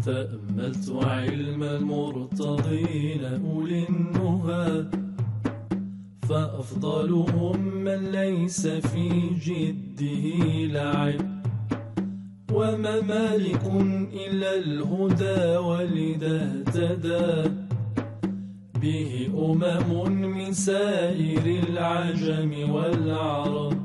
تأملت علم المرتضين أولي النهى، فأفضلهم من ليس في جده لعب، وما مالك إلا الهدى ولذا اهتدى به من سائر العجم والعرب.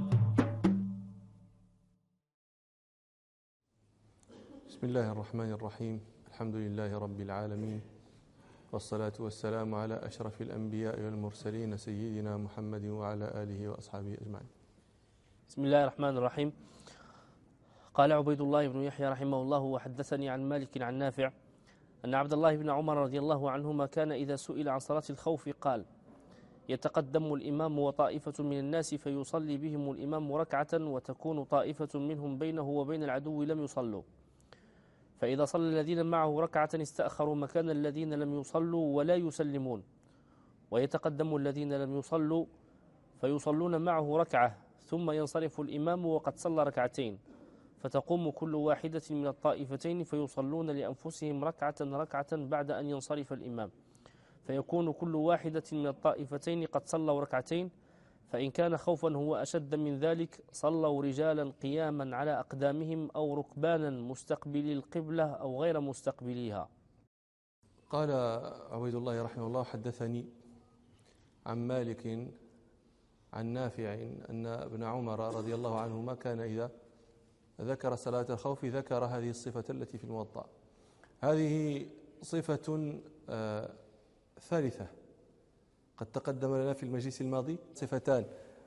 بسم الله الرحمن الرحيم. الحمد لله رب العالمين، والصلاة والسلام على أشرف الأنبياء والمرسلين سيدنا محمد وعلى آله وأصحابه أجمعين. بسم الله الرحمن الرحيم. قال عبيد الله بن يحيى رحمه الله: وحدثني عن مالك عن نافع أن عبد الله بن عمر رضي الله عنهما كان إذا سئل عن صلاة الخوف قال: يتقدم الإمام وطائفة من الناس فيصلي بهم الإمام ركعة، وتكون طائفة منهم بينه وبين العدو لم يصلوا، فإذا صلى الذين معه ركعة استأخروا مكان الذين لم يصلوا ولا يسلمون، ويتقدم الذين لم يصلوا فيصلون معه ركعة، ثم ينصرف الإمام وقد صلى ركعتين، فتقوم كل واحدة من الطائفتين فيصلون لأنفسهم ركعة بعد أن ينصرف الإمام، فيكون كل واحدة من الطائفتين قد صلوا ركعتين، فإن كان خوفا هو أشد من ذلك صلوا رجالا قياما على أقدامهم أو ركبانا مستقبلي القبلة أو غير مستقبليها. قال عبيد الله رحمه الله: حدثني عن مالك عن نافع أن ابن عمر رضي الله عنهما كان إذا ذكر صلاة الخوف ذكر هذه الصفة التي في الموطأ. هذه صفة ثالثة قد تقدم لنا في المجلس الماضي، صفتان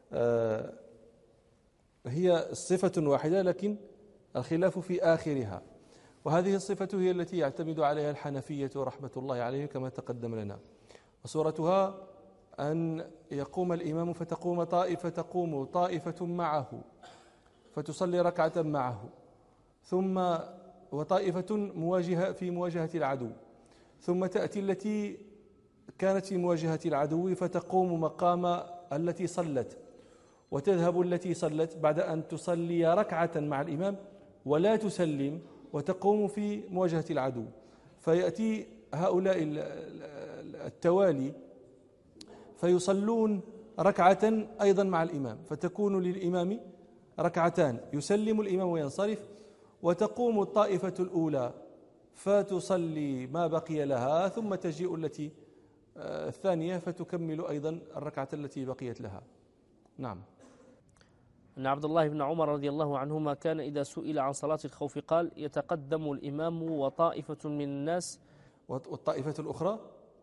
هي صفة واحدة لكن الخلاف في آخرها، وهذه الصفة هي التي يعتمد عليها الحنفية رحمة الله عليهم كما تقدم لنا. وصورتها أن يقوم الإمام فتقوم طائفة معه فتصلي ركعة معه، ثم وطائفة مواجهة في مواجهة العدو، ثم تأتي التي كانت في مواجهة العدو فتقوم مقام التي صلت، وتذهب التي صلت بعد أن تصلي ركعة مع الإمام ولا تسلم وتقوم في مواجهة العدو، فيأتي هؤلاء التوالي فيصلون ركعة أيضا مع الإمام، فتكون للإمام ركعتان يسلم الإمام وينصرف، وتقوم الطائفة الأولى فتصلي ما بقي لها، ثم تجيء التي الثانية فتكمل أيضا الركعة التي بقيت لها. نعم. أن عبد الله بن عمر رضي الله عنهما كان إذا سئل عن صلاة الخوف قال: يتقدم الإمام وطائفة من الناس، والطائفة الأخرى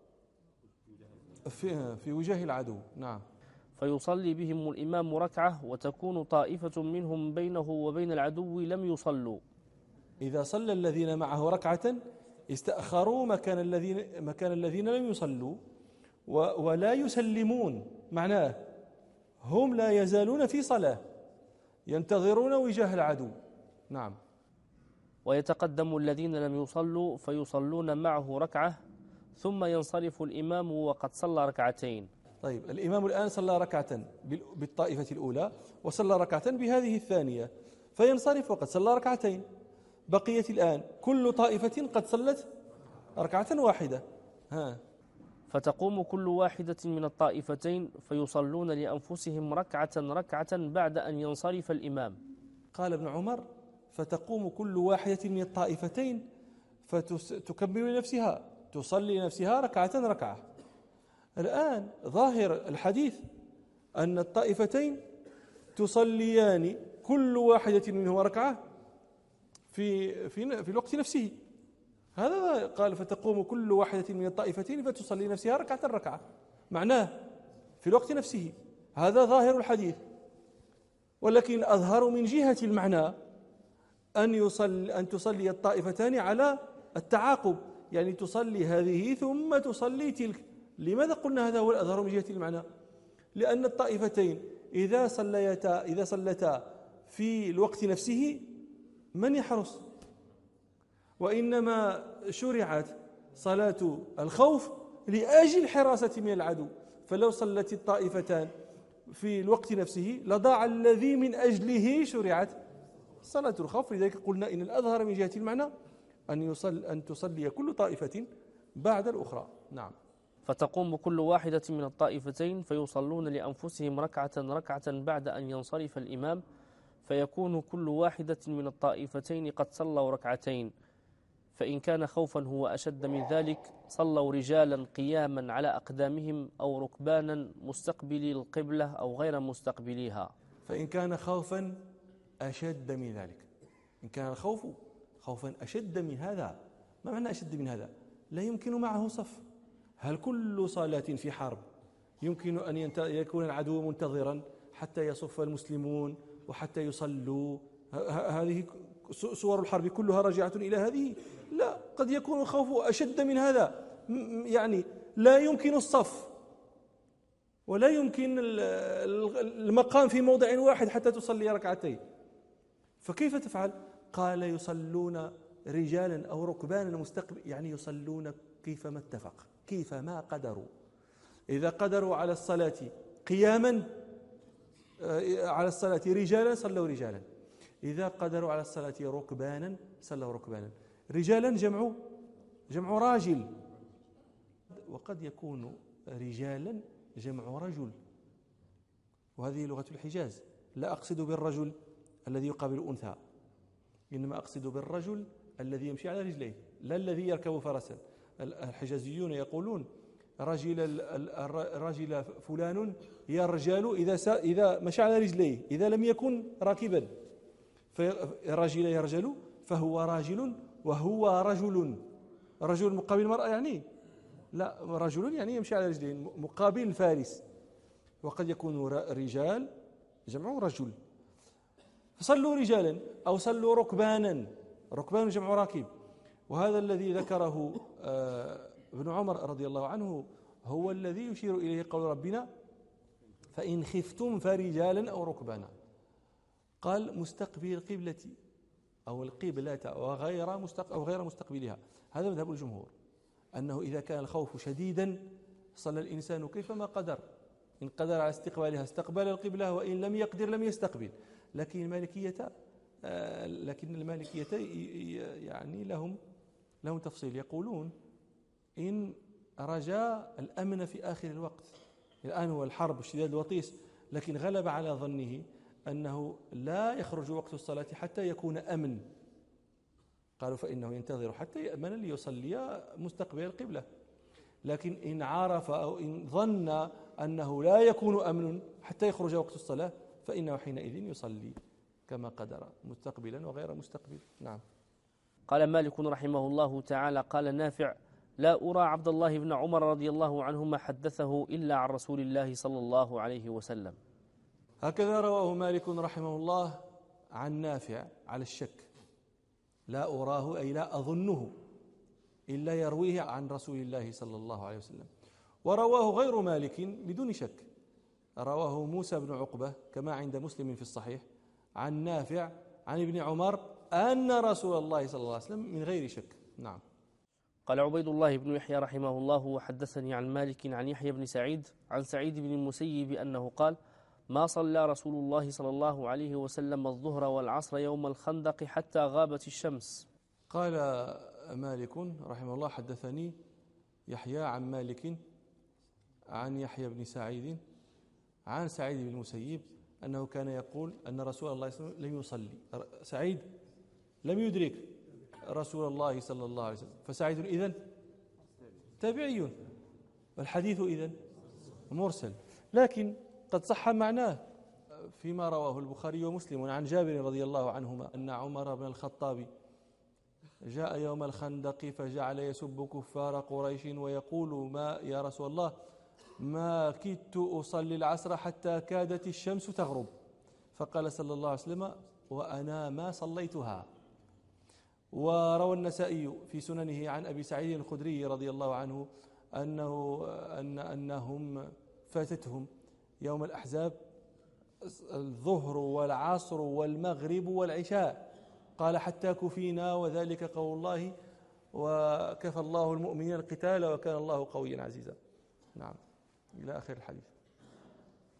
في وجاه العدو. نعم. فيصلي بهم الإمام ركعة، وتكون طائفة منهم بينه وبين العدو لم يصلوا. إذا صلى الذين معه ركعة استأخروا مكان الذين لم يصلوا ولا يسلمون، معناه هم لا يزالون في صلاة ينتظرون وجاه العدو. نعم. ويتقدم الذين لم يصلوا فيصلون معه ركعة، ثم ينصرف الإمام وقد صلى ركعتين. طيب، الإمام الآن صلى ركعة بالطائفة الأولى وصلى ركعة بهذه الثانية، فينصرف وقد صلى ركعتين، بقيت الآن كل طائفة قد صلت ركعة واحدة. فتقوم كل واحدة من الطائفتين فيصلون لأنفسهم ركعة بعد أن ينصرف الإمام. قال ابن عمر: فتقوم كل واحدة من الطائفتين فتكمل لنفسها، تصلي لنفسها ركعة. الآن ظاهر الحديث أن الطائفتين تصليان كل واحدة منهما ركعة في الوقت نفسه. هذا قال: فتقوم كل واحدة من الطائفتين فتصلي نفسها ركعة، معناه في الوقت نفسه. هذا ظاهر الحديث، ولكن أظهر من جهة المعنى أن تصلي الطائفتان على التعاقب، يعني تصلي هذه ثم تصلي تلك. لماذا قلنا هذا هو الأظهر من جهة المعنى؟ لأن الطائفتين إذا صلتا في الوقت نفسه من يحرس؟ وإنما شرعت صلاة الخوف لأجل الحراسة من العدو، فلو صلت الطائفتان في الوقت نفسه لضاع الذي من أجله شرعت صلاة الخوف. لذلك قلنا إن الأظهر من جهة المعنى أن تصلي كل طائفة بعد الأخرى. نعم. فتقوم كل واحدة من الطائفتين فيصلون لأنفسهم ركعة بعد أن ينصرف الإمام، فيكون كل واحدة من الطائفتين قد صلوا ركعتين، فإن كان خوفا هو أشد من ذلك صلوا رجالا قياما على أقدامهم أو ركبانا مستقبلي القبلة أو غير مستقبليها. فإن كان خوفا أشد من ذلك، إن كان الخوف خوفا أشد من هذا، ما معنى أشد من هذا؟ لا يمكن معه صف. هل كل صلاة في حرب يمكن أن يكون العدو منتظرا حتى يصف المسلمون وحتى يصلوا؟ هذه صور الحرب كلها راجعة إلى هذه؟ لا، قد يكون الخوف أشد من هذا، يعني لا يمكن الصف ولا يمكن المقام في موضع واحد حتى تصلي ركعتين، فكيف تفعل؟ قال يصلون رجالا أو ركبانا مستقبل، يعني يصلون كيفما اتفق، كيفما قدروا. إذا قدروا على الصلاة قياما على الصلاة رجالا صلوا رجالا، إذا قدروا على الصلاة ركبانا صلوا ركبانا. رجالا جمع راجل، وقد يكون رجالا جمع رجل، وهذه لغة الحجاز. لا أقصد بالرجل الذي يقابل أنثى، إنما أقصد بالرجل الذي يمشي على رجليه، لا الذي يركب فرسا. الحجازيون يقولون رجل فلان يرجل إذا مشى على رجليه، إذا لم يكن راكبا فرجل يرجل فهو راجل وهو رجل. رجل مقابل المرأة يعني؟ لا، رجل يعني يمشي على رجليه مقابل الفارس. وقد يكون رجال جمع رجل، فصلوا رجالا أو صلوا ركبانا، ركبان جمع راكب. وهذا الذي ذكره ابن عمر رضي الله عنه هو الذي يشير إليه قول ربنا فإن خفتم فرجالا أو ركبانا. قال مستقبل القبلة أو القبلة أو غير مستقبلها. هذا مذهب الجمهور، أنه إذا كان الخوف شديدا صلى الإنسان كيفما قدر، إن قدر على استقبالها استقبل القبلة، وإن لم يقدر لم يستقبل. لكن المالكية يعني لهم تفصيل، يقولون إن رجاء الأمن في آخر الوقت، الآن هو الحرب اشتداد الوطيس، لكن غلب على ظنه أنه لا يخرج وقت الصلاة حتى يكون أمن، قالوا فإنه ينتظر حتى يأمن ليصلي مستقبل القبلة. لكن إن عرف أو إن ظن أنه لا يكون أمن حتى يخرج وقت الصلاة فإنه حينئذ يصلي كما قدر، مستقبلا وغير مستقبل. نعم. قال مالك رحمه الله تعالى قال نافع لا أرى عبد الله بن عمر رضي الله عنهما حدثه إلا عن رسول الله صلى الله عليه وسلم. هكذا رواه مالك رحمه الله عن نافع على الشك، لا أراه أي لا أظنه إلا يرويه عن رسول الله صلى الله عليه وسلم. ورواه غير مالك بدون شك، رواه موسى بن عقبة كما عند مسلم في الصحيح عن نافع عن ابن عمر أن رسول الله صلى الله عليه وسلم من غير شك. نعم. قال عبيد الله بن يحيى رحمه الله وحدثني عن مالك عن يحيى بن سعيد عن سعيد بن المسيب أنه قال ما صلى رسول الله صلى الله عليه وسلم الظهر والعصر يوم الخندق حتى غابت الشمس. قال مالك رحمه الله حدثني يحيى عن مالك عن يحيى بن سعيد عن سعيد بن المسيب أنه كان يقول أن رسول الله صلى الله عليه وسلم لم يصلي. سعيد لم يدرك رسول الله صلى الله عليه وسلم، فسعيد إذن تابعي، والحديث إذن مرسل، لكن قد صح معناه فيما رواه البخاري ومسلم عن جابر رضي الله عنهما أن عمر بن الخطاب جاء يوم الخندق فجعل يسب كفار قريش ويقول ما يا رسول الله ما كدت أصلي العصر حتى كادت الشمس تغرب، فقال صلى الله عليه وسلم وأنا ما صليتها. وروى النسائي في سننه عن أبي سعيد الخدري رضي الله عنه أنهم فاتتهم يوم الأحزاب الظهر والعصر والمغرب والعشاء، قال حتى كفينا وذلك قول الله وكفى الله المؤمنين القتال وكان الله قويا عزيزا. نعم، إلى آخر الحديث.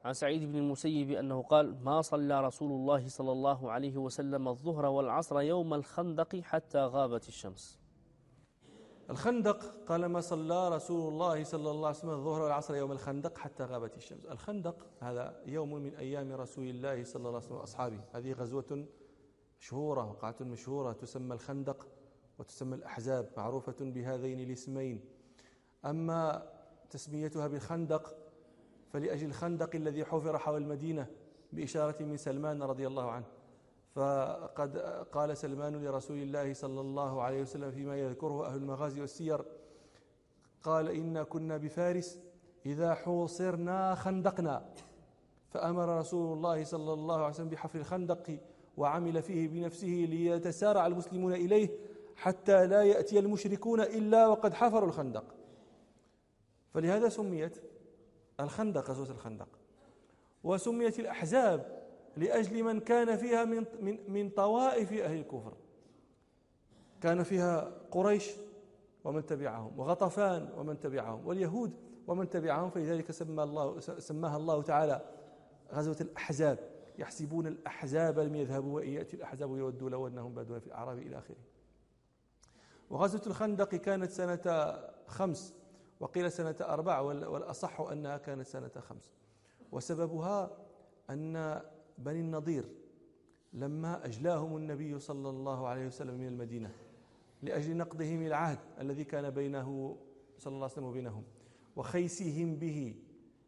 عن سعيد بن المسيب أنه قال: ما صلى رسول الله صلى الله عليه وسلم الظهر والعصر يوم الخندق حتى غابت الشمس. الخندق قال: ما صلى رسول الله صلى الله عليه وسلم الظهر والعصر يوم الخندق حتى غابت الشمس. الخندق هذا يوم من أيام رسول الله صلى الله عليه وسلم وأصحابه. هذه غزوة مشهورة، وقعة مشهورة تسمى الخندق وتسمى الأحزاب، معروفة بهذين الاسمين. أما تسميتها بالخندق فلأجل الخندق الذي حفر حول المدينة بإشارة من سلمان رضي الله عنه. فقد قال سلمان لرسول الله صلى الله عليه وسلم فيما يذكره أهل المغازي والسير، قال: إنا كنا بفارس إذا حوصرنا خندقنا. فأمر رسول الله صلى الله عليه وسلم بحفر الخندق وعمل فيه بنفسه ليتسارع المسلمون إليه حتى لا يأتي المشركون إلا وقد حفروا الخندق. فلهذا سميت الخندق غزوة الخندق. وسميت الأحزاب لأجل من كان فيها من طوائف أهل الكفر. كان فيها قريش ومن تبعهم، وغطفان ومن تبعهم، واليهود ومن تبعهم، فلذلك سماها الله تعالى غزوة الأحزاب. يحسبون الأحزاب لم يذهبوا وإن يأتي الأحزاب يودوا لو أنهم بادون في الأعراب إلى آخره. وغزوة الخندق كانت سنة 5، وقيل سنة 4، والأصح أنها كانت سنة 5. وسببها أن بني النضير لما أجلاهم النبي صلى الله عليه وسلم من المدينة لأجل نقضهم العهد الذي كان بينه صلى الله عليه وسلم وبينهم وخيسهم به،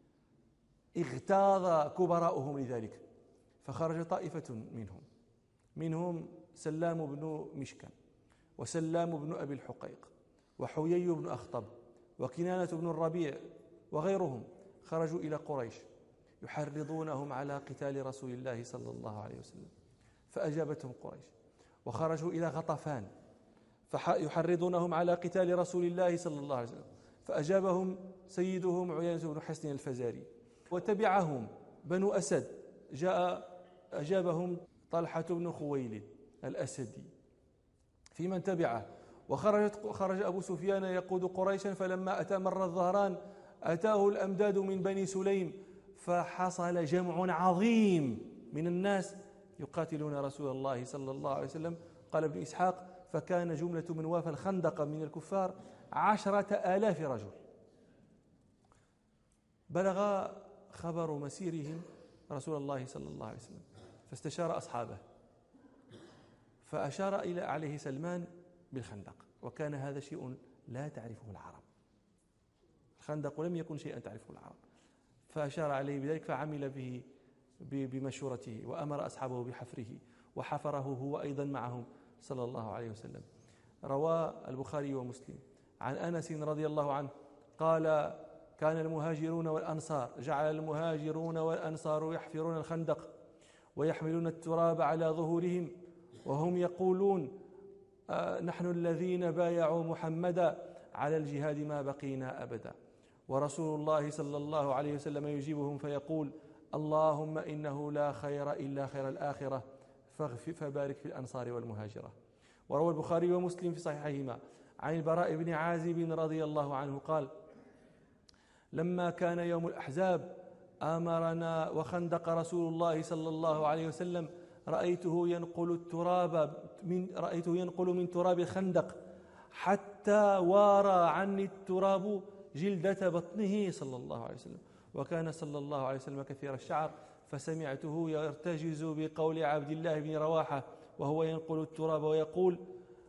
اغتاظ كبراؤهم لذلك، فخرج طائفة منهم سلام بن مشكان، وسلام بن أبي الحقيق، وحيي بن أخطب، وكنانة بن الربيع، وغيرهم، خرجوا إلى قريش يحرضونهم على قتال رسول الله صلى الله عليه وسلم، فأجابتهم قريش. وخرجوا إلى غطفان يحرضونهم على قتال رسول الله صلى الله عليه وسلم، فأجابهم سيدهم عيينة بن حصن الفزاري. وتبعهم بنو أسد، أجابهم طلحة بن خويلد الأسدي في من تبعه. وخرج أبو سفيان يقود قريشا، فلما أتى مر الظهران أتاه الأمداد من بني سليم، فحصل جمع عظيم من الناس يقاتلون رسول الله صلى الله عليه وسلم. قال ابن إسحاق: فكان جملة من وافى الخندق من الكفار 10,000 رجل. بلغ خبر مسيرهم رسول الله صلى الله عليه وسلم، فاستشار أصحابه، فأشار إلى عليه سلمان بالخندق، وكان هذا شيء لا تعرفه العرب. الخندق لم يكن شيئا تعرفه العرب، فأشار عليه بذلك، فعمل به بمشورته، وأمر أصحابه بحفره، وحفره هو أيضا معهم صلى الله عليه وسلم. روى البخاري ومسلم عن أنس رضي الله عنه قال: كان المهاجرون والأنصار، جعل المهاجرون والأنصار يحفرون الخندق ويحملون التراب على ظهورهم، وهم يقولون: نحن الذين بايعوا محمدا على الجهاد ما بقينا أبدا. ورسول الله صلى الله عليه وسلم يجيبهم فيقول: اللهم إنه لا خير إلا خير الآخرة فبارك في الأنصار والمهاجرة. وروى البخاري ومسلم في صحيحيهما عن البراء بن عازب رضي الله عنه قال: لما كان يوم الأحزاب آمرنا وخندق رسول الله صلى الله عليه وسلم، رأيته ينقل من تراب الخندق حتى وارى عني التراب جلدة بطنه صلى الله عليه وسلم. وكان صلى الله عليه وسلم كثير الشعر، فسمعته يرتجز بقول عبد الله بن رواحة وهو ينقل التراب ويقول: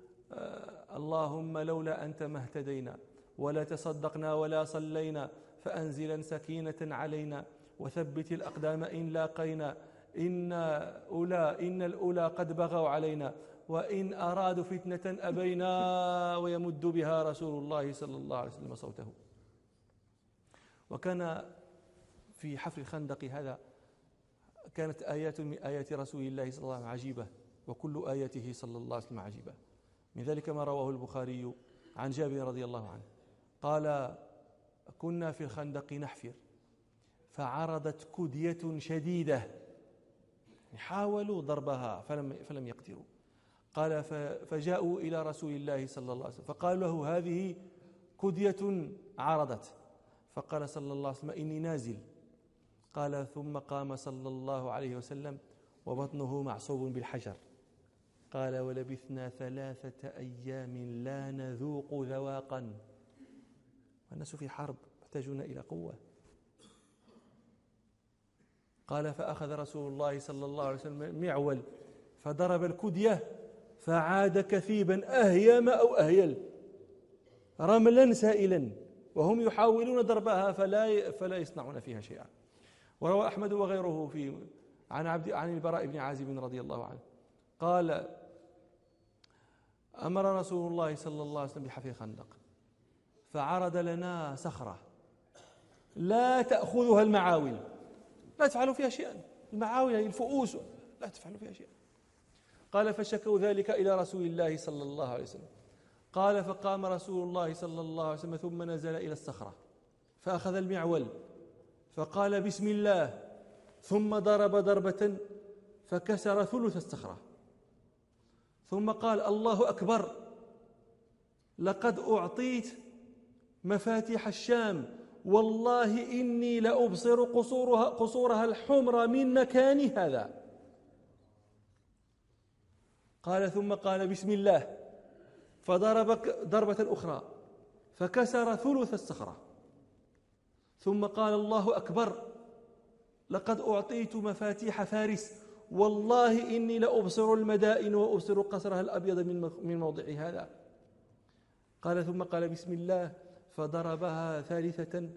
اللهم لولا أنت ما اهتدينا ولا تصدقنا ولا صلينا، فأنزلا سكينة علينا وثبت الأقدام إن لاقينا، إن الأولى قد بغوا علينا، وإن أرادوا فتنة أبينا. ويمد بها رسول الله صلى الله عليه وسلم صوته. وكان في حفر الخندق هذا كانت آيات من آيات رسول الله صلى الله عليه وسلم عجيبة، وكل آياته صلى الله عليه وسلم عجيبة. من ذلك ما رواه البخاري عن جابر رضي الله عنه قال: كنا في الخندق نحفر، فعرضت كدية شديدة، حاولوا ضربها فلم يقدروا. قال: فجاءوا إلى رسول الله صلى الله عليه وسلم فقالوا له: هذه كدية عرضت. فقال صلى الله عليه وسلم: إني نازل، قال ثم قام صلى الله عليه وسلم وبطنه معصوب بالحجر. قال ولبثنا 3 أيام لا نذوق ذواقا، والناس في حرب يحتاجون إلى قوة. قال فأخذ رسول الله صلى الله عليه وسلم معول فضرب الكدية فعاد كثيبا أهيم أو أهيل رملا سائلا، وهم يحاولون ضربها فلا يصنعون فيها شيئا. وروى أحمد وغيره عن البراء بن عازب رضي الله عنه قال أمر رسول الله صلى الله عليه وسلم بحفر خندق، فعرض لنا صخرة لا تأخذها المعاول، لا تفعلوا فيها شيئا، المعاول يعني الفؤوس لا تفعلوا فيها شيئا. قال فشكوا ذلك إلى رسول الله صلى الله عليه وسلم. قال فقام رسول الله صلى الله عليه وسلم ثم نزل إلى الصخرة فأخذ المعول فقال بسم الله، ثم ضرب ضربة فكسر ثلث الصخرة، ثم قال الله أكبر، لقد أعطيت مفاتيح الشام، والله إني لأبصر قصورها الحمر من مكان هذا. قال ثم قال بسم الله، فضرب ضربة أخرى فكسر ثلث الصخرة، ثم قال الله أكبر، لقد أعطيت مفاتيح فارس، والله إني لأبصر المدائن وأبصر قصرها الأبيض من موضع هذا. قال ثم قال بسم الله، فضربها ثالثة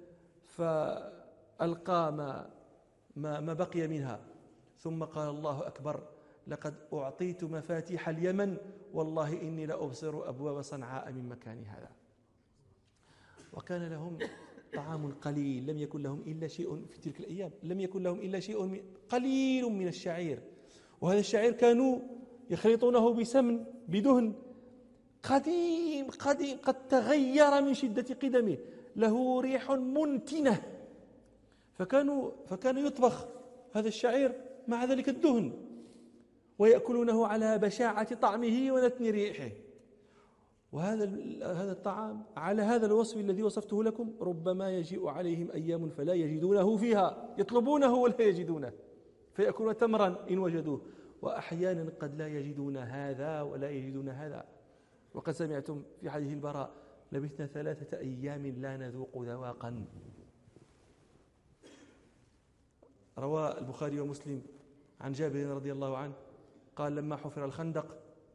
فألقى ما بقي منها، ثم قال الله أكبر، لقد أعطيت مفاتيح اليمن، والله إني لأبصر أبواب صنعاء من مكان هذا. وكان لهم طعام قليل، لم يكن لهم إلا شيء في تلك الأيام، لم يكن لهم إلا شيء قليل من الشعير، وهذا الشعير كانوا يخلطونه بسمن بدهن قديم قد تغير من شدة قدمه، له ريح منتنة، فكان يطبخ هذا الشعير مع ذلك الدهن، ويأكلونه على بشاعة طعمه ونتن ريحه. وهذا الطعام على هذا الوصف الذي وصفته لكم ربما يجيء عليهم أيام فلا يجدونه فيها، يطلبونه ولا يجدونه، فيأكلون تمرا إن وجدوه، وأحيانا قد لا يجدون هذا ولا يجدون هذا. وقد سمعتم في حديث البراء لبثنا 3 أيام لا نذوق ذواقا. روى البخاري ومسلم عن جابر رضي الله عنه قال لما حفر الخندق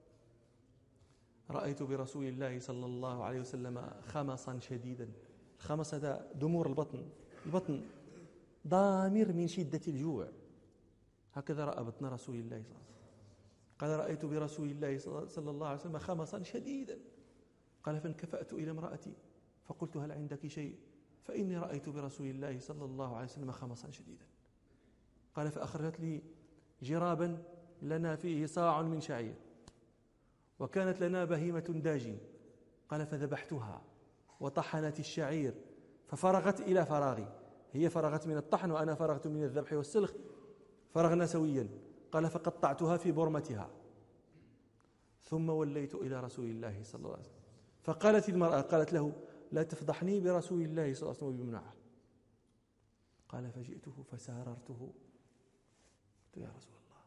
رأيت برسول الله صلى الله عليه وسلم خمصا شديدا. الخمص هذا دمور البطن ضامر من شدة الجوع، هكذا رأى بطن رسول الله صلى الله عليه وسلم. قال رأيت برسول الله صلى الله عليه وسلم خمصا شديدا. قال فانكفأت إلى امرأتي فقلت هل عندك شيء، فإني رأيت برسول الله صلى الله عليه وسلم خمصا شديدا. قال فأخرجت لي جرابا لنا فيه صاع من شعير، وكانت لنا بهيمة داجن. قال فذبحتها وطحنت الشعير ففرغت إلى فراغي، هي فرغت من الطحن وأنا فرغت من الذبح والسلخ، فرغنا سويا. قال فقطعتها في برمتها، ثم وليت إلى رسول الله صلى الله عليه وسلم. فقالت المرأة قالت له لا تفضحني برسول الله صلى الله عليه وسلم بمنعه. قال فجئته فساررته، قلت يا رسول الله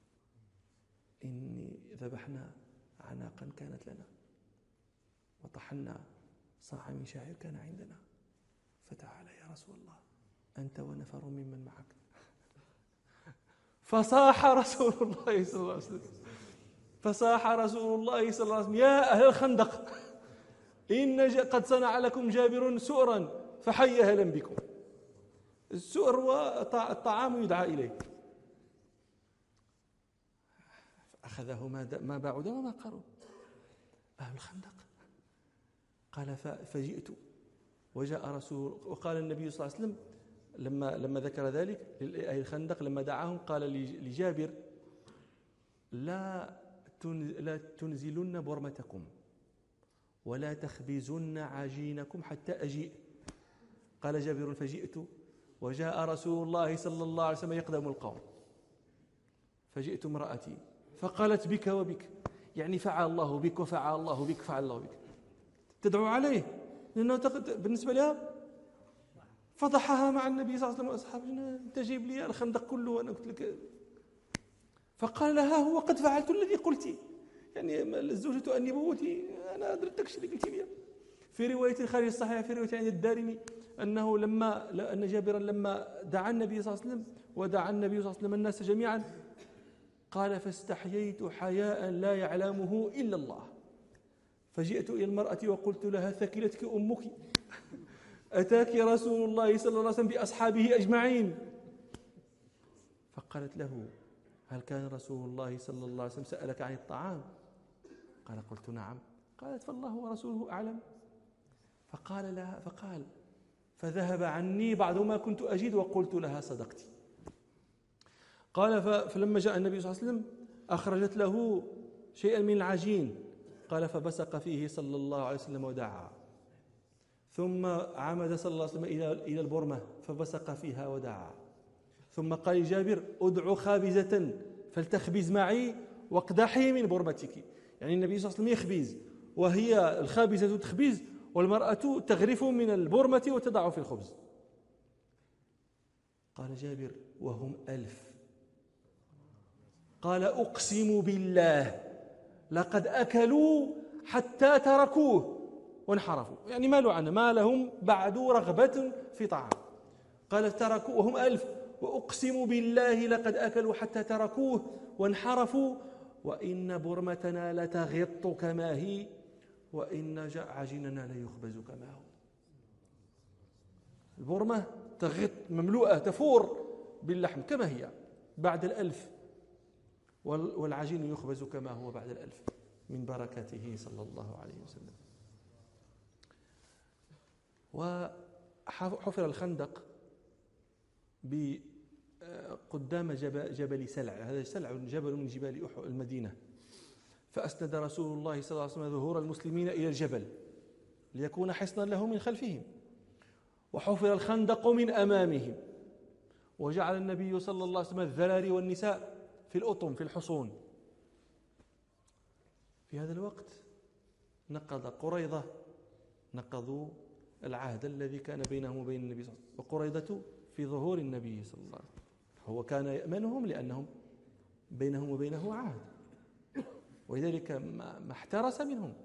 إني ذبحنا عناقا كانت لنا وطحنا صاع من شعير كان عندنا، فتعال يا رسول الله أنت ونفر ممن معك. فصاح رسول الله صلى الله عليه وسلم يا أهل الخندق إن قد صنع لكم جابر سؤرا فحي أهلا بكم. السؤر والطعام يدعى إليه. أخذه ما بعد وما قرب أهل الخندق. قال فجئت وجاء رسول، وقال النبي صلى الله عليه وسلم لما ذكر ذلك لأهل الخندق لما دعاهم قال لجابر لا تنزلن برمتكم ولا تخبزن عجينكم حتى أجيء. قال جابر فجئت وجاء رسول الله صلى الله عليه وسلم يقدم القوم، فجئت امرأتي فقالت بك وبك، يعني فعل الله بك وفعل الله بك فعل الله بك، تدعو عليه لأنه بالنسبة لها فضحها مع النبي صلى الله عليه وسلم وأصحابه: أنت جيب لي الخندق كله وأنا قلت لك. فقال لها: هو قد فعلت الذي قلتي، يعني الزوجة تؤنبوتي، أنا درت داكشي اللي قلتي لي. في رواية خارج الصحيح، في رواية عند الدارمي، أن جابرا لما دعا النبي صلى الله عليه وسلم ودعا النبي صلى الله عليه وسلم الناس جميعا، قال: فاستحييت حياء لا يعلمه إلا الله، فجئت إلى المرأة وقلت لها: ثكلتك أمك، أتاك رسول الله صلى الله عليه وسلم بأصحابه أجمعين. فقالت له: هل كان رسول الله صلى الله عليه وسلم سألك عن الطعام؟ قال: قلت نعم. قالت: فالله ورسوله أعلم. فقال: فذهب عني بعض ما كنت أجد وقلت لها: صدقتي. قال: فلما جاء النبي صلى الله عليه وسلم أخرجت له شيئا من العجين، قال: فبصق فيه صلى الله عليه وسلم ودعا. ثم عمد صلى الله عليه وسلم إلى البرمة فبصق فيها ودعا. ثم قال جابر: أدعو خابزة فلتخبز معي واقدحي من برمتك. يعني النبي صلى الله عليه وسلم يخبز وهي الخابزة تخبز، والمرأة تغرف من البرمة وتضع في الخبز. قال جابر: وهم 1000. قال: أقسم بالله لقد أكلوا حتى تركوه وانحرفوا، يعني مالوا عنه، ما لهم بعد رغبة في طعام. قال: تركوا وهم 1000، وأقسم بالله لقد أكلوا حتى تركوه وانحرفوا، وإن برمتنا لتغط كما هي، وإن عجيننا ليخبز كما هو. البرمة تغط، مملوءة، تفور باللحم كما هي بعد 1000، والعجين يخبز كما هو بعد 1000 من بركاته صلى الله عليه وسلم. وحفر الخندق قدام جبل سلع. هذا سلع جبل من جبال المدينة. فأسند رسول الله صلى الله عليه وسلم ظهور المسلمين إلى الجبل ليكون حصنا له من خلفهم، وحفر الخندق من أمامهم، وجعل النبي صلى الله عليه وسلم الذراري والنساء في الأطم، في الحصون. في هذا الوقت نقض قريظة، نقضوا العهد الذي كان بينهم وبين النبي صلى الله عليه وسلم، وقريظة في ظهور النبي صلى الله عليه وسلم. هو كان يأمنهم لأنهم بينهم وبينه عهد، ولذلك ما احترس منهم.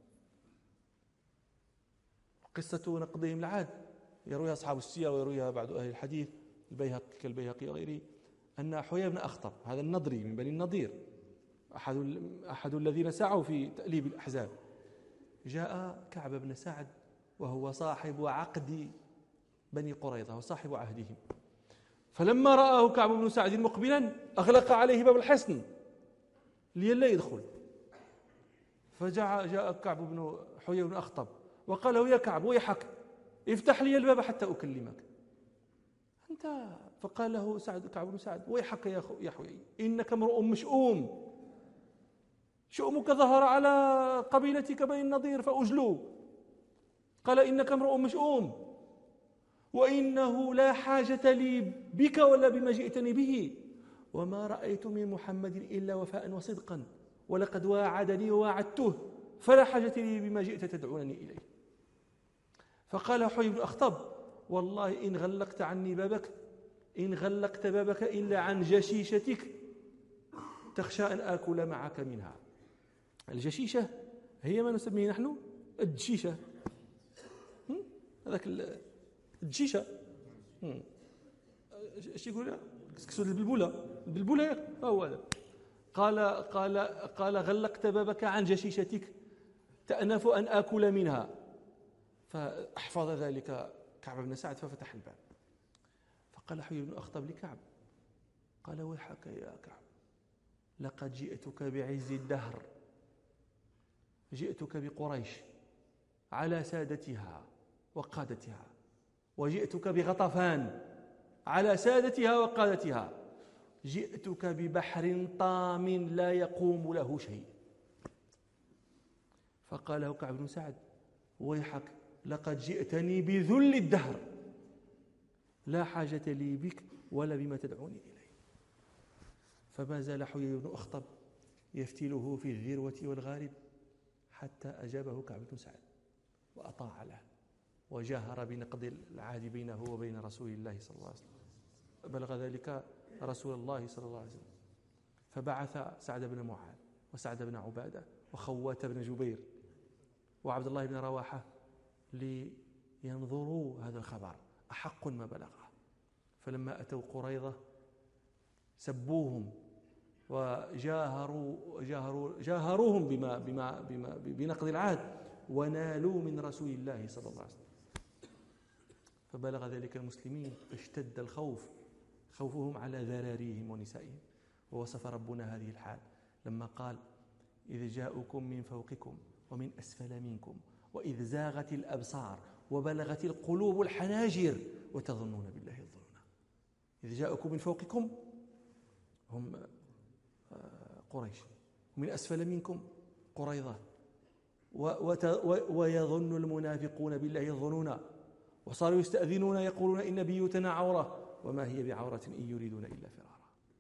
قصة نقضهم العهد يرويها أصحاب السير ويرويها بعض أهل الحديث كالبيهقي وغيره، أن حيي بن أخطب، هذا النضري من بني النضير، أحد الذين سعوا في تأليب الأحزاب، جاء كعب بن سعد وهو صاحب عقد بني قريظة وصاحب عهدهم، فلما رآه كعب بن سعد مقبلا أغلق عليه باب الحصن لئلا يدخل. فجاء كعب بن حيي بن أخطب وقال له: يا كعب ويحك، افتح لي الباب حتى أكلمك أنت. فقال له كعب بن سعد: ويحك يا حيي، إنك امرؤ مشؤوم، شؤمك ظهر على قبيلتك بني النضير فأجلوا. قال: إنك امرؤ مشؤوم، وإنه لا حاجة لي بك ولا بما جئتني به، وما رأيت من محمد إلا وفاء وصدقا، ولقد واعدني وواعدته، فلا حاجة لي بما جئت تدعونني إليه. فقال حيي بن أخطب: والله إن غلقت بابك إلا عن جشيشتك تخشى أن آكل معك منها. الجشيشة هي ما نسميه نحن الدشيشة، هذاك الدشيشة، ايش يقول كسكسو البلبولة هو هذا. قال: غلقت بابك عن جشيشتك تأنف أن آكل منها. فأحفظ ذلك كعب بن سعد ففتح الباب. فقال حيي بن أخطب لكعب، قال: ويحك يا كعب، لقد جئتك بعز الدهر، جئتك بقريش على سادتها وقادتها، وجئتك بغطفان على سادتها وقادتها، جئتك ببحر طام لا يقوم له شيء. فقال له كعب بن سعد: ويحك، لقد جئتني بذل الدهر، لا حاجة لي بك ولا بما تدعوني إليه. فما زال حيي بن أخطب يفتله في الذروة والغالب حتى أجابه كعب بن سعد وأطاع له وجاهر بنقض العهد بينه وبين رسول الله صلى الله عليه وسلم. بلغ ذلك رسول الله صلى الله عليه وسلم، فبعث سعد بن معاذ وسعد بن عبادة وخوات بن جبير وعبد الله بن رواحة لينظروا هذا الخبر أحق ما بلغه. فلما أتوا قريظة سبوهم وجاهروهم بنقض العهد، ونالوا من رسول الله صلى الله عليه وسلم. فبلغ ذلك المسلمين فاشتد الخوف، خوفهم على ذراريهم ونسائهم. ووصف ربنا هذه الحال لما قال: إذ جاءكم من فوقكم ومن أسفل منكم وإذ زاغت الأبصار وبلغت القلوب الحناجر وتظنون بالله الظنون. إذ جاءكم من فوقكم هم قريش، ومن أسفل منكم قريظة، ويظن المنافقون بالله الظنون، وصاروا يستأذنون يقولون إن بيوتنا عورة وما هي بعورة إن يريدون إلا فرارا.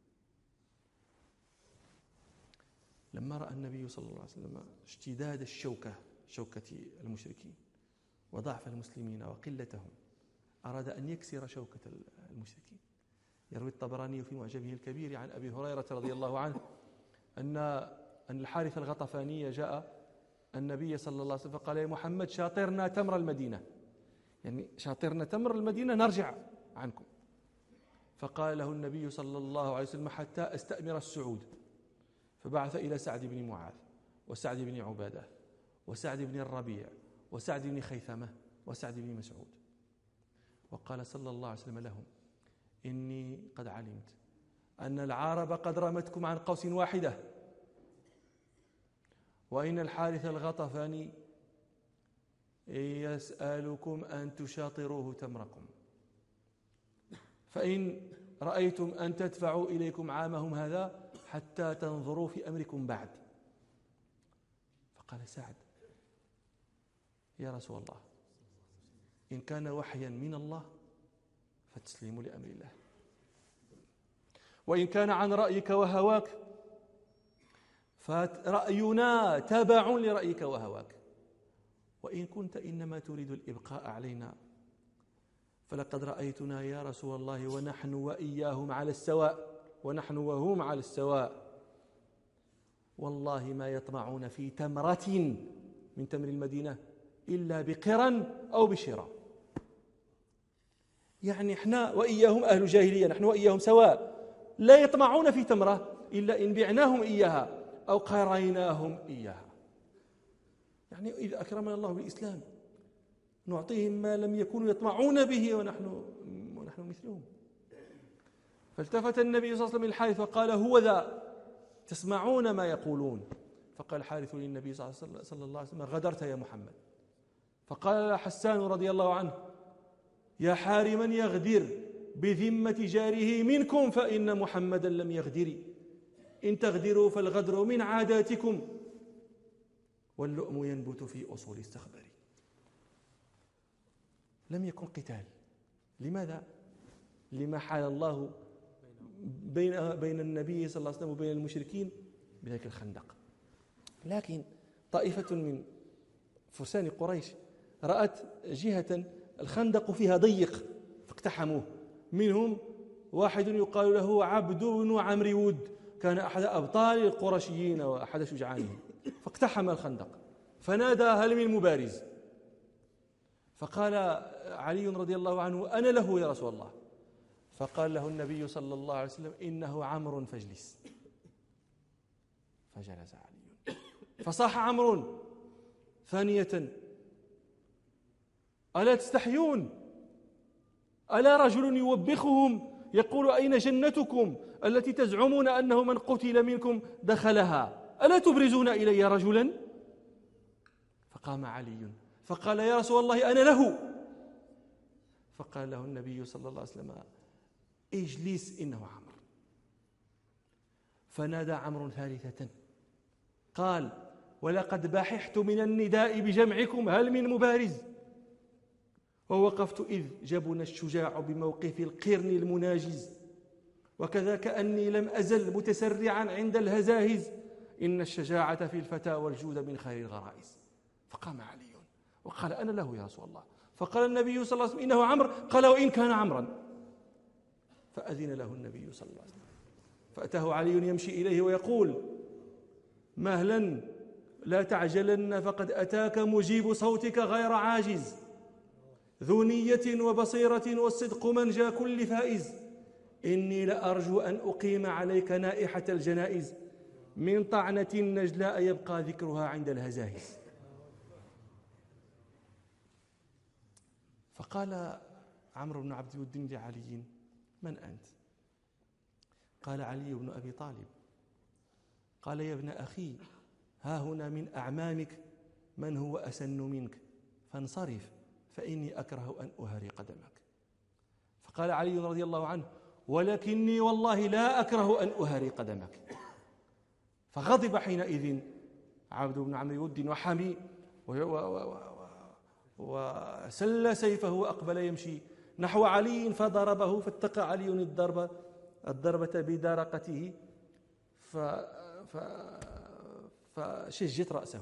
لما رأى النبي صلى الله عليه وسلم اشتداد شوكة المشركين وضعف المسلمين وقلتهم، أراد أن يكسر شوكة المشركين. يروي الطبراني في معجمه الكبير عن أبي هريرة رضي الله عنه أن الحارث الغطفاني جاء النبي صلى الله عليه وسلم فقال: يا محمد شاطرنا تمر المدينة، يعني شاطرنا تمر المدينة نرجع عنكم. فقال له النبي صلى الله عليه وسلم: حتى أستأمر السعود. فبعث إلى سعد بن معاذ وسعد بن عبادة وسعد بن الربيع وسعد بن خيثمة وسعد بن مسعود، وقال صلى الله عليه وسلم لهم: إني قد علمت أن العرب قد رمتكم عن قوس واحدة، وإن الحارث الغطفاني يسألكم أن تشاطروه تمركم، فإن رأيتم أن تدفعوا إليكم عامهم هذا حتى تنظروا في أمركم بعد. فقال سعد: يا رسول الله، إن كان وحيا من الله فالتسليم لأمر الله، وإن كان عن رأيك وهواك فرأينا تبع لرأيك وهواك، وإن كنت إنما تريد الإبقاء علينا فلقد رأيتنا يا رسول الله ونحن وإياهم على السواء، ونحن وهم على السواء، والله ما يطمعون في تمرة من تمر المدينة إلا بقرا أو بشراء. يعني احنا وإياهم أهل جاهلية، نحن وإياهم سواء، لا يطمعون في تمرة إلا إن بعناهم إياها أو قريناهم إياها. يعني إذا أكرمنا الله بالإسلام نعطيهم ما لم يكونوا يطمعون به ونحن مثلهم. فالتفت النبي صلى الله عليه وسلم الحارث فقال: هو ذا، تسمعون ما يقولون. فقال الحارث للنبي صلى الله عليه وسلم: غدرت يا محمد. فقال حسان رضي الله عنه: يا حارما يغدر بذمة جاره منكم فإن محمدا لم يغدر، إن تغدروا فالغدر من عاداتكم واللؤم ينبت في أصول السخبر. لم يكن قتال. لماذا؟ لما حال الله بين النبي صلى الله عليه وسلم وبين المشركين بذلك الخندق. لكن طائفة من فرسان قريش رأت جهة الخندق فيها ضيق فاقتحموه. منهم واحد يقال له عبد بن عمرو ود، كان أحد أبطال القرشيين وأحد شجعانهم، فاقتحم الخندق فنادى: هل من مبارز؟ فقال علي رضي الله عنه: أنا له يا رسول الله. فقال له النبي صلى الله عليه وسلم: إنه عمرو فاجلس. فجلس علي. فصاح عمرو ثانية: ألا تستحيون؟ ألا رجل يوبخهم يقول: أين جنتكم التي تزعمون أنه من قتل منكم دخلها؟ ألا تبرزون إلي رجلا؟ فقام علي فقال: يا رسول الله أنا له. فقال له النبي صلى الله عليه وسلم: اجلس إنه عمرو. فنادى عمرو ثالثة قال: ولقد بححت من النداء بجمعكم، هل من مبارز؟ ووقفت إذ جبن الشجاع بموقف القرن المناجز، وكذا كأني لم أزل متسرعا عند الهزاهز، إن الشجاعة في الفتى والجود من خير الغرائز. فقام علي وقال: أنا له يا رسول الله. فقال النبي صلى الله عليه وسلم إنه عمرو، قال وإن كان عمرا. فأذن له النبي صلى الله عليه وسلم، فأتاه علي يمشي إليه ويقول مهلا لا تعجلن، فقد أتاك مجيب صوتك غير عاجز، ذو نية وبصيرة والصدق منجى كل فائز، إني لأرجو أن أقيم عليك نائحة الجنائز، من طعنة نجلاء يبقى ذكرها عند الهزائز. فقال عمرو بن عبد الود لعلي من أنت؟ قال علي بن أبي طالب. قال يا ابن أخي ها هنا من أعمامك من هو أسن منك، فانصرف فإني أكره أن أهري قدمك. فقال علي رضي الله عنه ولكني والله لا أكره أن أهري قدمك. فغضب حينئذ عبد بن عمرو ود وحمي وسل سيفه وأقبل يمشي نحو علي فضربه، فاتقى علي الضربة بدارقته فشجت رأسه،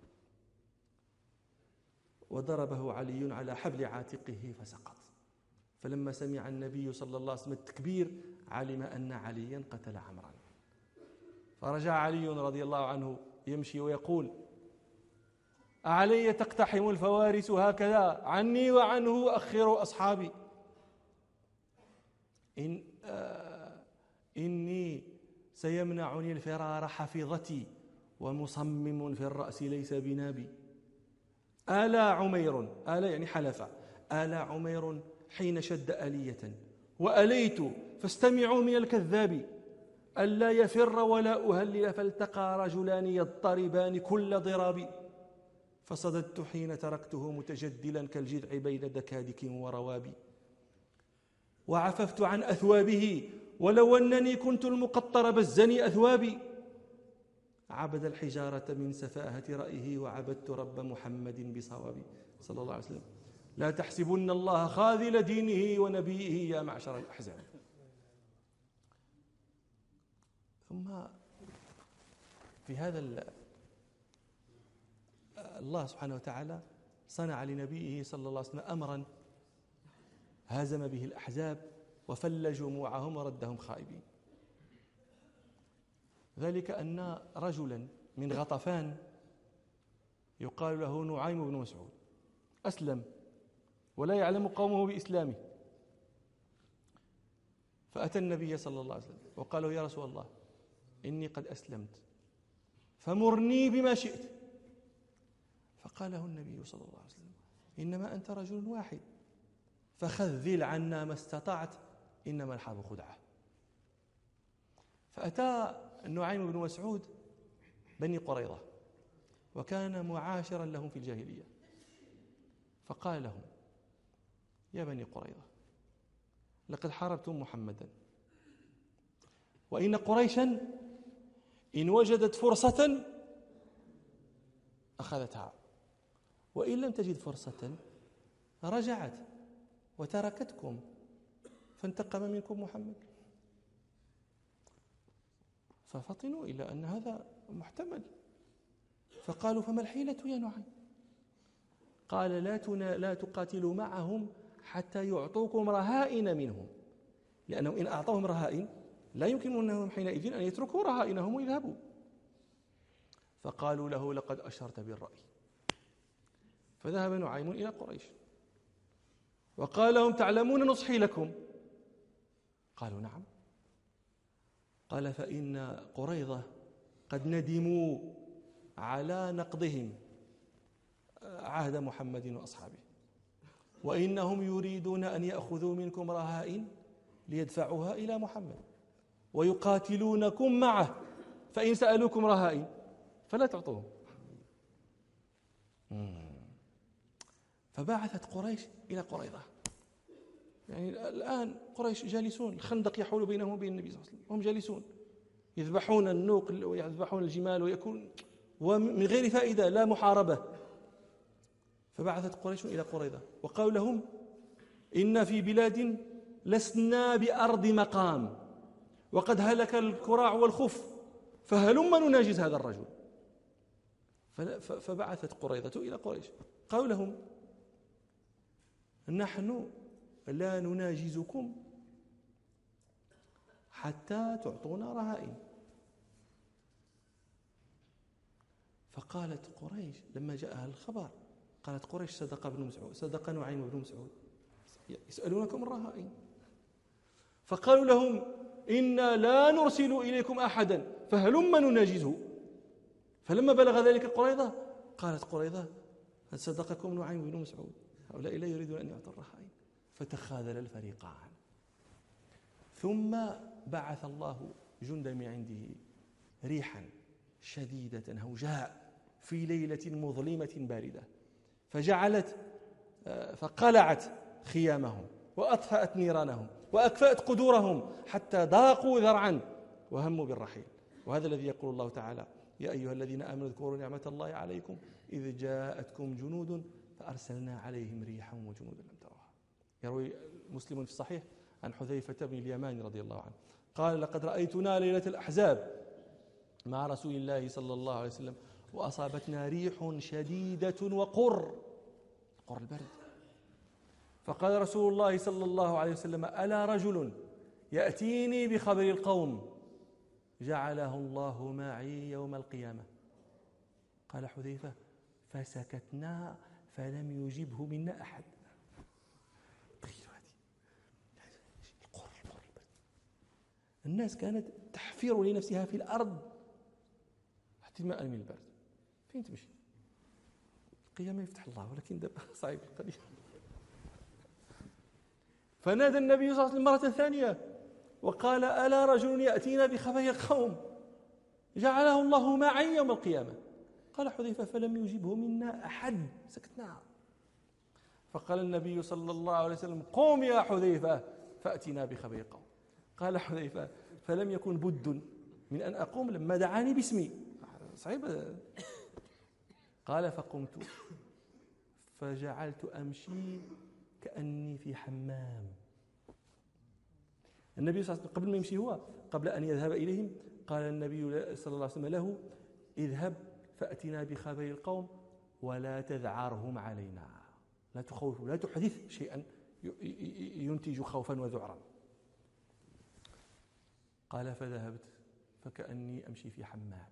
وضربه علي على حبل عاتقه فسقط. فلما سمع النبي صلى الله عليه وسلم التكبير علم أن عليا قتل عمرا، فرجع علي رضي الله عنه يمشي ويقول أعلي تقتحم الفوارس هكذا، عني وعنه أخر أصحابي، إني سيمنعني الفرار حفيظتي، ومصمم في الرأس ليس بنابي. آلى عمير، آلى يعني حلف، آلى عمير حين شد آلية، وأليت فاستمعوا من الكذاب، ألا يفر ولا أهلل، فالتقى رجلان يضطربان كل ضراب، فصددت حين تركته متجدلا كالجذع بين دكادك وروابي، وعففت عن أثوابه ولو أنني كنت المقطر بزني أثوابي، عبد الحجارة من سفاهة رأيه، وعبدت رب محمد بصوابي صلى الله عليه وسلم. لا تحسبن الله خاذل دينه ونبيه يا معشر الأحزاب. ثم في هذا الله سبحانه وتعالى صنع لنبيه صلى الله عليه وسلم أمرا هزم به الأحزاب وفل جموعهم وردهم خائبين. ذلك أن رجلا من غطفان يقال له نعيم بن مسعود أسلم ولا يعلم قومه بإسلامه، فأتى النبي صلى الله عليه وسلم وقال له يا رسول الله إني قد أسلمت فمرني بما شئت. فقال له النبي صلى الله عليه وسلم إنما أنت رجل واحد، فخذل عنا ما استطعت، إنما الحرب خدعة. فأتى النعيم بن مسعود بني قريظة وكان معاشرا لهم في الجاهلية، فقال لهم يا بني قريظة لقد حاربتم محمدا، وإن قريشا إن وجدت فرصة أخذتها، وإن لم تجد فرصة رجعت وتركتكم، فانتقم منكم محمد. ففطنوا إلى أن هذا محتمل، فقالوا فما الحيلة يا نعيم؟ قال لا تقاتلوا معهم حتى يعطوكم رهائن منهم، لأنهم إن أعطوهم رهائن لا يمكن أنهم حينئذ أن يتركوا رهائنهم ويذهبوا. فقالوا له لقد أشرت بالرأي. فذهب نعيم إلى قريش وقال لهم تعلمون نصحي لكم؟ قالوا نعم. قال فإن قريظة قد ندموا على نقضهم عهد محمد وأصحابه، وإنهم يريدون أن يأخذوا منكم رهائن ليدفعوها إلى محمد، ويقاتلونكم معه، فإن سألوكم رهائن فلا تعطوهم. فبعثت قريش إلى قريظة. يعني الآن قريش جالسون، الخندق يحول بينهم وبين النبي صلى الله عليه وسلم، هم جالسون يذبحون النوق ويذبحون الجمال ويكون ومن غير فائدة لا محاربة. فبعثت قريش إلى قريظة وقالوا لهم إن في بلاد لسنا بأرض مقام، وقد هلك الكراع والخف، فهلما نناجز هذا الرجل. فبعثت قريظة إلى قريش قالوا لهم نحن لا نناجزكم حتى تعطونا رهائن. فقالت قريش لما جاءها الخبر، قالت قريش صدق ابن مسعود، صدق نعيم بن مسعود، يسألونكم الرهائن. فقالوا لهم إنا لا نرسل إليكم أحدا فهلما نناجزه. فلما بلغ ذلك قريظة قالت قريظة هل صدقكم نعيم بن مسعود، هؤلاء لا يريدون أن يعطوا الرهائن. فتخاذل الفريقان. ثم بعث الله جندا من عنده ريحا شديدة هوجاء في ليلة مظلمة باردة، فقلعت خيامهم وأطفأت نيرانهم وأكفأت قدورهم حتى ضاقوا ذرعا وهموا بالرحيل. وهذا الذي يقول الله تعالى يا أيها الذين آمنوا اذكروا نعمة الله عليكم إذ جاءتكم جنود فأرسلنا عليهم ريحا وجنودا لم تروها. يروي مسلم في الصحيح عن حذيفة بن اليمان رضي الله عنه قال لقد رأيتنا ليلة الأحزاب مع رسول الله صلى الله عليه وسلم وأصابتنا ريح شديدة وقر البرد. فقال رسول الله صلى الله عليه وسلم ألا رجل يأتيني بخبر القوم جعله الله معي يوم القيامة. قال حذيفة فسكتنا فلم يجبه منا أحد. الناس كانت تحفر لنفسها في الأرض احتماء من البرد. فين تمشي؟ القيامة يفتح الله، ولكن دابا صعيب القضية. فنادى النبي صلى الله عليه وسلم مرة ثانية وقال ألا رجل يأتينا بخبر القوم جعله الله معي يوم القيامة. قال حذيفة فلم يجبه منا أحد، سكتنا. فقال النبي صلى الله عليه وسلم قوم يا حذيفة فأتنا بخبر القوم. قال حذيفة فلم يكن بد من أن أقوم لما دعاني باسمي. صعيب. قال فقمت فجعلت أمشي كأني في حمام. النبي صلى الله عليه وسلم قبل ما يمشي هو قبل أن يذهب إليهم قال النبي صلى الله عليه وسلم له اذهب فأتنا بخبر القوم ولا تذعرهم علينا، لا تخوف لا تحدث شيئا ينتج خوفا وذعرا. قال فذهبت فكأني أمشي في حمام.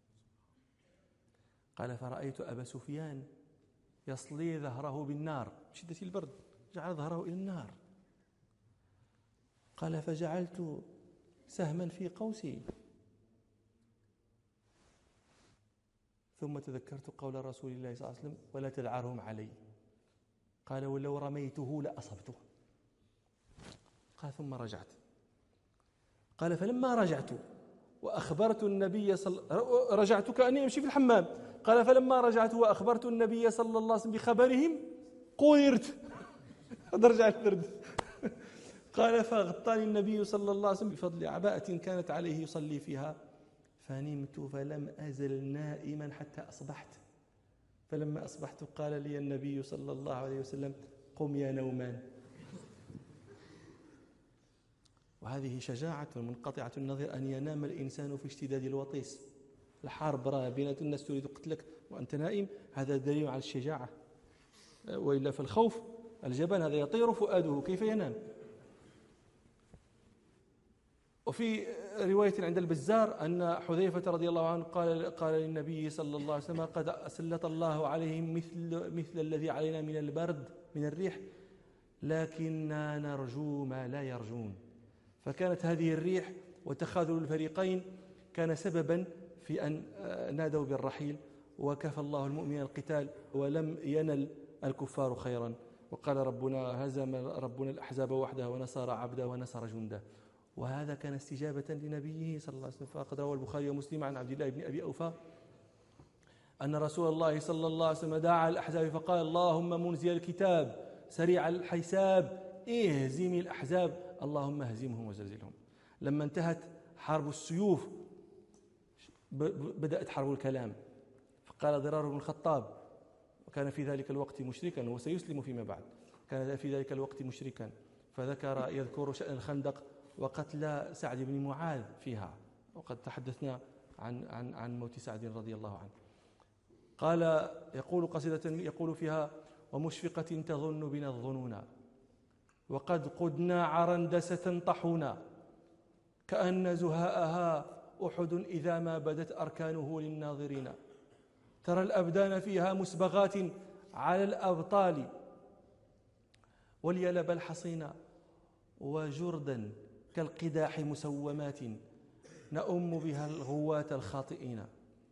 قال فرأيت أبا سفيان يصلي ظهره بالنار بشدة البرد، جعل ظهره إلى النار. قال فجعلت سهما في قوسي ثم تذكرت قول رسول الله صلى الله عليه وسلم ولا تذعرهم علي. قال ولو رميته لأصبته. قال ثم رجعت. قال فلما رجعت وأخبرت النبي رجعت كأني أمشي في الحمام. قال فلما رجعت وأخبرت النبي صلى الله عليه وسلم بخبرهم قدرت رجع البرد. قال فغطاني النبي صلى الله عليه وسلم بفضل عباءة كانت عليه يصلي فيها فنمت فلم أزل نائما حتى أصبحت. فلما أصبحت قال لي النبي صلى الله عليه وسلم قم يا نومان. وهذه شجاعة منقطعة النظير أن ينام الإنسان في اشتداد الوطيس. الحرب راه بين الناس تريد قتلك وأنت نائم، هذا دليل على الشجاعة. وإلا فالخوف الجبان هذا يطير فؤاده كيف ينام. وفي رواية عند البزار أن حذيفة رضي الله عنه قال للنبي صلى الله عليه وسلم قد سلط الله عليهم مثل الذي علينا من البرد من الريح لكننا نرجو ما لا يرجون. فكانت هذه الريح وتخاذل الفريقين كان سببا في أن نادوا بالرحيل، وكفى الله المؤمنين القتال ولم ينل الكفار خيرا. وقال ربنا هزم ربنا الأحزاب وحده ونصر عبده ونصر جنده. وهذا كان استجابة لنبيه صلى الله عليه وسلم. فقد روى البخاري ومسلم عن عبد الله بن أبي أوفى أن رسول الله صلى الله عليه وسلم دعا الأحزاب فقال اللهم منزل الكتاب سريع الحساب اهزم الأحزاب اللهم اهزمهم وزلزلهم. لما انتهت حرب السيوف بدأت حرب الكلام. فقال ضرار بن الخطاب وكان في ذلك الوقت مشركا وسيسلم فيما بعد، كان في ذلك الوقت مشركا، يذكر شأن الخندق وقتل سعد بن معاذ فيها، وقد تحدثنا عن موت سعد رضي الله عنه. قال يقول قصيدة يقول فيها ومشفقة تظن بنا الظنونا، وقد قدنا عرندسة طحونا، كأن زهاءها أحد إذا ما بدت أركانه للناظرين. ترى الأبدان فيها مسبغات على الأبطال، واليلب الحصينا، وجردا كالقداح مسومات نؤم بها الغواة الخاطئين.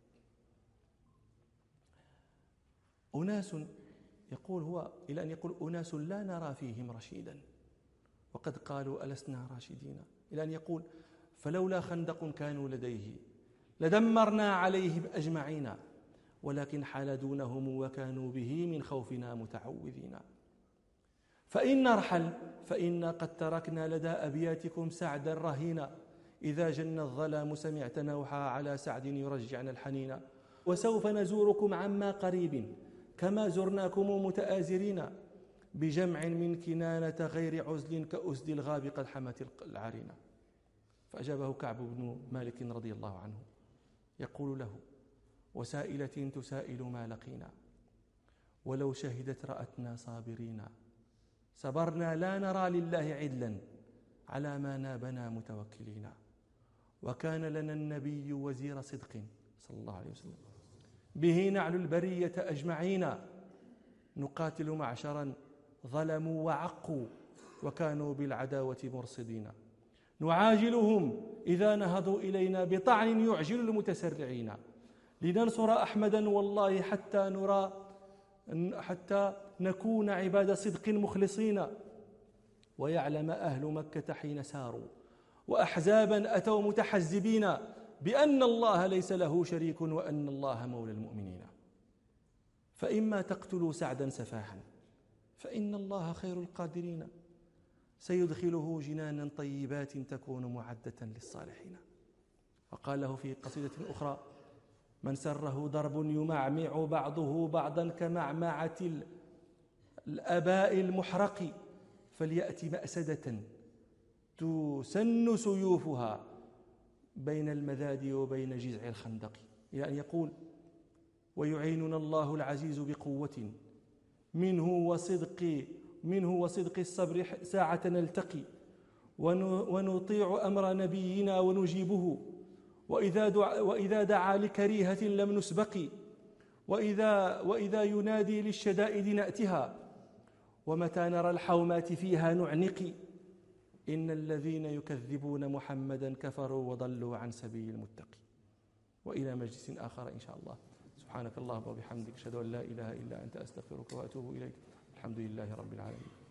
أناس يقول هو إلى أن يقول أناس لا نرى فيهم رشيدا وقد قالوا ألسنا راشدين، إلى أن يقول فلولا خندق كانوا لديه لدمرنا عليهم أجمعين، ولكن حال دونهم وكانوا به من خوفنا متعوذين. فإن نرحل فإنا قد تركنا لدى أبياتكم سعدا رهينا، إذا جن الظلام سمعت نوحا على سعد يرجعنا الحنين، وسوف نزوركم عما قريب كما زرناكم متآزرين، بجمع من كنانة غير عزل كأسد الغاب قد حمت العرينة. فأجابه كعب بن مالك رضي الله عنه يقول له: وسائلة تسائل ما لقينا، ولو شهدت رأتنا صابرين، صبرنا لا نرى لله عدلا على ما نابنا متوكلين، وكان لنا النبي وزير صدق صلى الله عليه وسلم، به نعلو البرية أجمعين، نقاتل معشرا ظلموا وعقوا وكانوا بالعداوة مرصدين، نعاجلهم إذا نهضوا إلينا بطعن يعجل المتسرعين، لننصر أحمدا والله حتى نكون عباد صدق مخلصين، ويعلم أهل مكة حين ساروا وأحزابا أتوا متحزبين بأن الله ليس له شريك وأن الله مولى المؤمنين. فإما تقتلوا سعدا سفاحا فإن الله خير القادرين، سيدخله جنانا طيبات تكون معدة للصالحين. وقال له في قصيدة أخرى: من سره ضرب يمعمع بعضه بعضا كمعمعة الأباء المحرق، فليأتي مأسدة تسن سيوفها بين المذاد وبين جذع الخندق، إلى أن يقول: ويعيننا الله العزيز بقوة منه وصدق الصبر ساعة نلتقي، ونطيع أمر نبينا ونجيبه، وإذا دعا لكريهة لم نسبق، وإذا ينادي للشدائد نأتها، ومتى نرى الحومات فيها نعنق، إن الذين يكذبون محمدا كفروا وضلوا عن سبيل المتقي. وإلى مجلس آخر إن شاء الله. سبحانك اللهم وبحمدك، أشهد أن لا إله إلا أنت، أستغفرك وأتوب إليك. الحمد لله رب العالمين.